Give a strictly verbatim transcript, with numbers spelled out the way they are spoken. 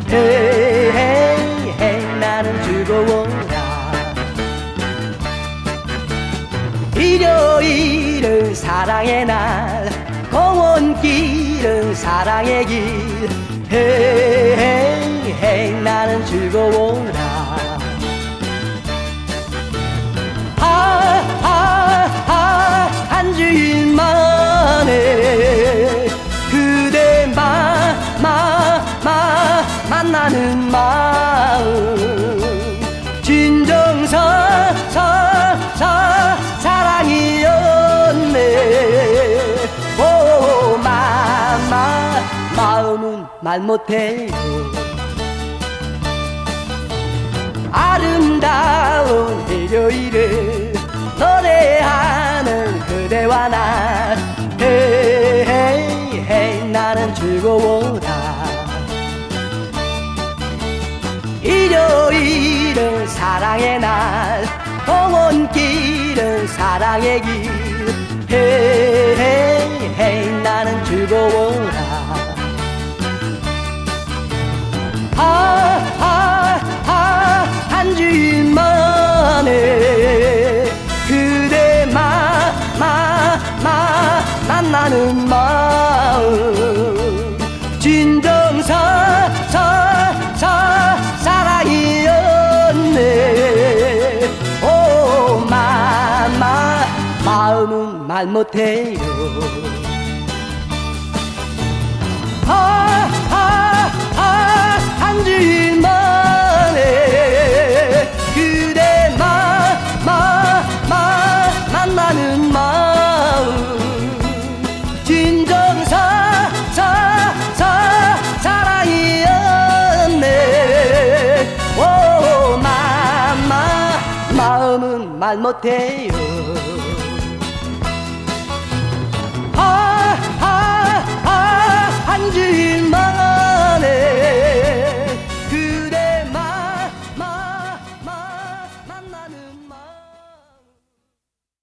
헤이 헤이 헤이 나는 즐거워라. 일요일은 사랑의 날, 공원길은 사랑의 길. 헤이 헤이 헤이 나는 즐거워라. 하하하 한 주일 만에 그대 마, 마, 마 만나는 마음 진정서 서, 서 사랑이었네. 오 마마 마음은 말 못해요. 아름다운 일요일을 노래하는 그대와 나. 헤이 헤이 헤이 나는 즐거워라. 일요일은 사랑의 날, 공원길은 사랑의 길. 헤이 헤이 헤이 나는 즐거워라. 하하하 한 주일 만에 그대 마, 마, 마 만나는 마음 진정서 서, 서 사랑이었네. 오 마마 마음은 말 못해요. 하하하 한 주일 만에 그대 마, 마, 마 만나는 마음 진정서 서, 서 사랑이었네. 오 마마 마음은 말 못해요.